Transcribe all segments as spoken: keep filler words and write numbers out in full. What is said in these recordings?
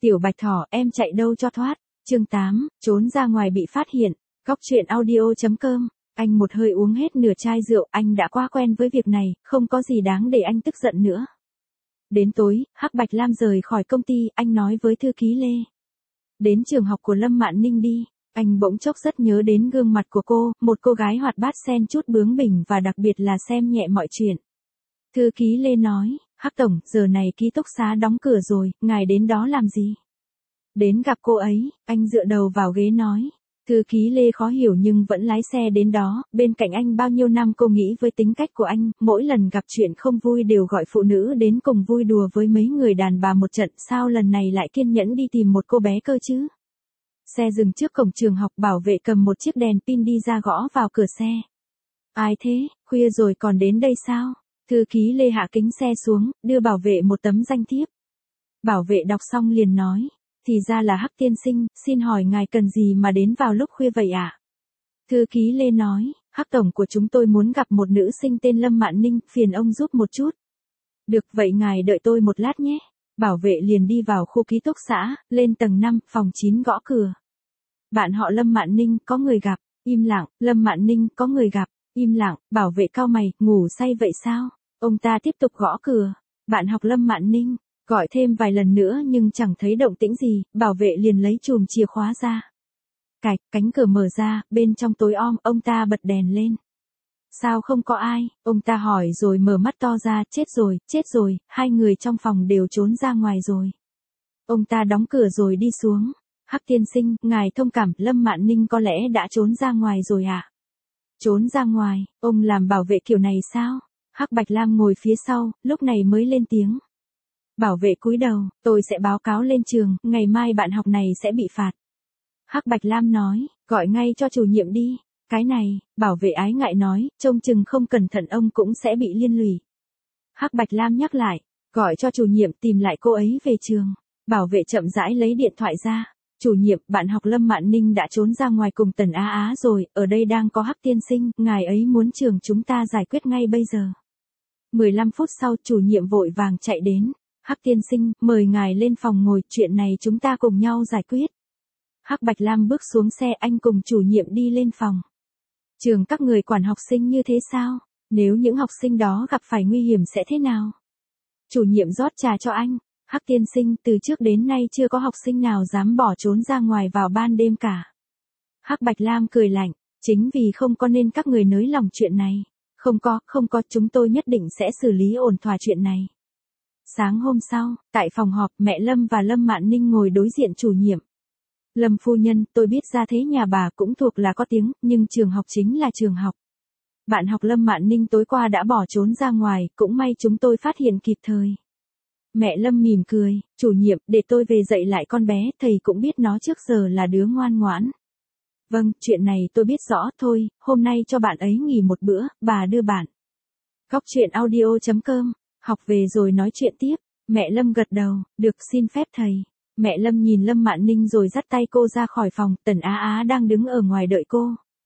Tiểu Bạch Thỏ, em chạy đâu cho thoát. Chương tám, trốn ra ngoài bị phát hiện. Góc truyện audio chấm com. Anh một hơi uống hết nửa chai rượu, anh đã quá quen với việc này, không có gì đáng để anh tức giận nữa. Đến tối, Hắc Bạch Lam rời khỏi công ty, anh nói với thư ký Lê. Đến trường học của Lâm Mạn Ninh đi. Anh bỗng chốc rất nhớ đến gương mặt của cô, một cô gái hoạt bát xen chút bướng bỉnh và đặc biệt là xem nhẹ mọi chuyện. Thư ký Lê nói, Hắc Tổng, giờ này ký túc xá đóng cửa rồi, ngài đến đó làm gì? Đến gặp cô ấy, anh dựa đầu vào ghế nói. Thư ký Lê khó hiểu nhưng vẫn lái xe đến đó, bên cạnh anh bao nhiêu năm cô nghĩ với tính cách của anh, mỗi lần gặp chuyện không vui đều gọi phụ nữ đến cùng vui đùa với mấy người đàn bà một trận, sao lần này lại kiên nhẫn đi tìm một cô bé cơ chứ? Xe dừng trước cổng trường học, bảo vệ cầm một chiếc đèn pin đi ra gõ vào cửa xe. Ai thế, khuya rồi còn đến đây sao? Thư ký Lê hạ kính xe xuống, đưa bảo vệ một tấm danh thiếp. Bảo vệ đọc xong liền nói, thì ra là Hắc tiên sinh, xin hỏi ngài cần gì mà đến vào lúc khuya vậy ạ? À? Thư ký Lê nói, Hắc Tổng của chúng tôi muốn gặp một nữ sinh tên Lâm Mạn Ninh, phiền ông giúp một chút. Được, vậy ngài đợi tôi một lát nhé. Bảo vệ liền đi vào khu ký túc xá, lên tầng năm, phòng chín gõ cửa. Bạn họ Lâm Mạn Ninh, có người gặp, im lặng, Lâm Mạn Ninh, có người gặp, im lặng, bảo vệ cau mày, ngủ say vậy sao? Ông ta tiếp tục gõ cửa, bạn học Lâm Mạn Ninh, gọi thêm vài lần nữa nhưng chẳng thấy động tĩnh gì, bảo vệ liền lấy chùm chìa khóa ra. Cạch, cánh cửa mở ra, bên trong tối om, ông ta bật đèn lên. Sao không có ai, ông ta hỏi rồi mở mắt to ra, chết rồi, chết rồi, hai người trong phòng đều trốn ra ngoài rồi. Ông ta đóng cửa rồi đi xuống. Hắc tiên sinh, ngài thông cảm, Lâm Mạn Ninh có lẽ đã trốn ra ngoài rồi ạ. À? Trốn ra ngoài, ông làm bảo vệ kiểu này sao? Hắc Bạch Lam ngồi phía sau, lúc này mới lên tiếng. Bảo vệ cúi đầu, tôi sẽ báo cáo lên trường, ngày mai bạn học này sẽ bị phạt. Hắc Bạch Lam nói, gọi ngay cho chủ nhiệm đi. Cái này, bảo vệ ái ngại nói, trông chừng không cẩn thận ông cũng sẽ bị liên lụy. Hắc Bạch Lam nhắc lại, gọi cho chủ nhiệm tìm lại cô ấy về trường. Bảo vệ chậm rãi lấy điện thoại ra. Chủ nhiệm, bạn học Lâm Mạn Ninh đã trốn ra ngoài cùng Tần Á Á rồi, ở đây đang có Hắc tiên sinh, ngài ấy muốn trường chúng ta giải quyết ngay bây giờ. mười lăm phút sau, chủ nhiệm vội vàng chạy đến. Hắc tiên sinh, mời ngài lên phòng ngồi, chuyện này chúng ta cùng nhau giải quyết. Hắc Bạch Lam bước xuống xe, anh cùng chủ nhiệm đi lên phòng. Trường các người quản học sinh như thế sao? Nếu những học sinh đó gặp phải nguy hiểm sẽ thế nào? Chủ nhiệm rót trà cho anh. Hắc tiên sinh, từ trước đến nay chưa có học sinh nào dám bỏ trốn ra ngoài vào ban đêm cả. Hắc Bạch Lam cười lạnh, chính vì không có nên các người nới lòng chuyện này. Không có, không có, chúng tôi nhất định sẽ xử lý ổn thỏa chuyện này. Sáng hôm sau, tại phòng họp, mẹ Lâm và Lâm Mạn Ninh ngồi đối diện chủ nhiệm. Lâm phu nhân, tôi biết ra thế nhà bà cũng thuộc là có tiếng, nhưng trường học chính là trường học. Bạn học Lâm Mạn Ninh tối qua đã bỏ trốn ra ngoài, cũng may chúng tôi phát hiện kịp thời. Mẹ Lâm mỉm cười, chủ nhiệm, để tôi về dạy lại con bé, thầy cũng biết nó trước giờ là đứa ngoan ngoãn. Vâng, chuyện này tôi biết rõ, thôi, hôm nay cho bạn ấy nghỉ một bữa, bà đưa bạn. Góc truyện audio chấm com, học về rồi nói chuyện tiếp. Mẹ Lâm gật đầu, được, xin phép thầy. Mẹ Lâm nhìn Lâm Mạn Ninh rồi dắt tay cô ra khỏi phòng, Tần Á Á đang đứng ở ngoài đợi cô.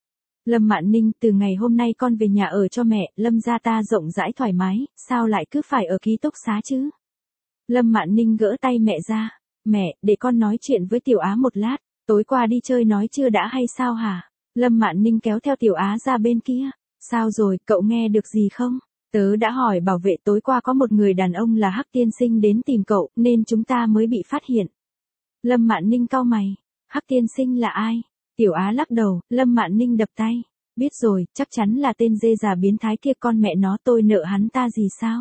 Lâm Mạn Ninh, từ ngày hôm nay con về nhà ở cho mẹ, Lâm gia ta rộng rãi thoải mái, sao lại cứ phải ở ký túc xá chứ? Lâm Mạn Ninh gỡ tay mẹ ra, mẹ, để con nói chuyện với Tiểu Á một lát, tối qua đi chơi nói chưa đã hay sao hả? Lâm Mạn Ninh kéo theo Tiểu Á ra bên kia, sao rồi, cậu nghe được gì không? Tớ đã hỏi bảo vệ tối qua có một người đàn ông là Hắc tiên sinh đến tìm cậu, nên chúng ta mới bị phát hiện. Lâm Mạn Ninh cau mày, Hắc tiên sinh là ai? Tiểu Á lắc đầu, Lâm Mạn Ninh đập tay, biết rồi, chắc chắn là tên dê già biến thái kia, con mẹ nó, tôi nợ hắn ta gì sao?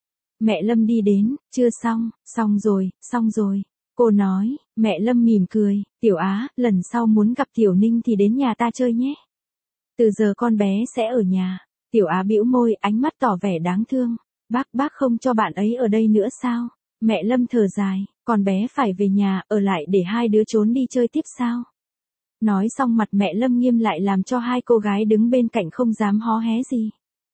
Mẹ Lâm đi đến, chưa xong, xong rồi, xong rồi. Cô nói, mẹ Lâm mỉm cười, Tiểu Á, lần sau muốn gặp Tiểu Ninh thì đến nhà ta chơi nhé. Từ giờ con bé sẽ ở nhà. Tiểu Á bĩu môi, ánh mắt tỏ vẻ đáng thương. Bác, bác không cho bạn ấy ở đây nữa sao? Mẹ Lâm thở dài, con bé phải về nhà, ở lại để hai đứa trốn đi chơi tiếp sao? Nói xong mặt mẹ Lâm nghiêm lại làm cho hai cô gái đứng bên cạnh không dám hó hé gì.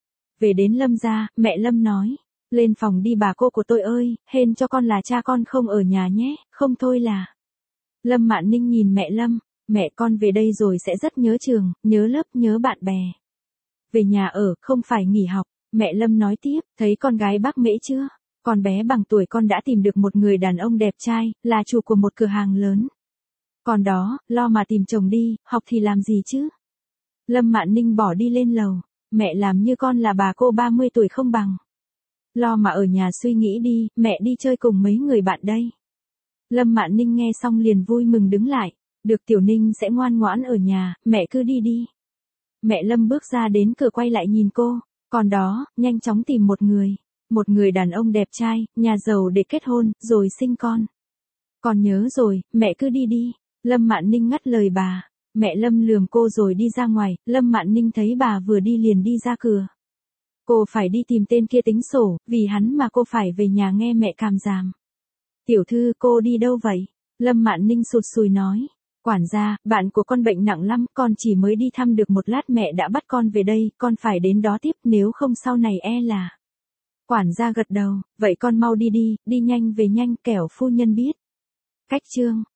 Về đến Lâm gia, mẹ Lâm nói, lên phòng đi bà cô của tôi ơi, hên cho con là cha con không ở nhà nhé, không thôi là. Lâm Mạn Ninh nhìn mẹ Lâm, mẹ con về đây rồi sẽ rất nhớ trường, nhớ lớp, nhớ bạn bè. Về nhà ở, không phải nghỉ học, mẹ Lâm nói tiếp, thấy con gái bác Mễ chưa? Con bé bằng tuổi con đã tìm được một người đàn ông đẹp trai, là chủ của một cửa hàng lớn. Còn đó, lo mà tìm chồng đi, học thì làm gì chứ? Lâm Mạn Ninh bỏ đi lên lầu. Mẹ làm như con là bà cô ba mươi tuổi không bằng. Lo mà ở nhà suy nghĩ đi, mẹ đi chơi cùng mấy người bạn đây. Lâm Mạn Ninh nghe xong liền vui mừng đứng lại. Được, Tiểu Ninh sẽ ngoan ngoãn ở nhà, mẹ cứ đi đi. Mẹ Lâm bước ra đến cửa quay lại nhìn cô. Còn đó, nhanh chóng tìm một người. Một người đàn ông đẹp trai, nhà giàu để kết hôn, rồi sinh con. Con nhớ rồi, mẹ cứ đi đi. Lâm Mạn Ninh ngắt lời bà. Mẹ Lâm lườm cô rồi đi ra ngoài. Lâm Mạn Ninh thấy bà vừa đi liền đi ra cửa. Cô phải đi tìm tên kia tính sổ, vì hắn mà cô phải về nhà nghe mẹ càm ràm. Tiểu thư, cô đi đâu vậy? Lâm Mạn Ninh sụt sùi nói. Quản gia, bạn của con bệnh nặng lắm, con chỉ mới đi thăm được một lát mẹ đã bắt con về đây, con phải đến đó tiếp, nếu không sau này e là. Quản gia gật đầu, vậy con mau đi đi, đi nhanh về nhanh kẻo phu nhân biết. Cách chương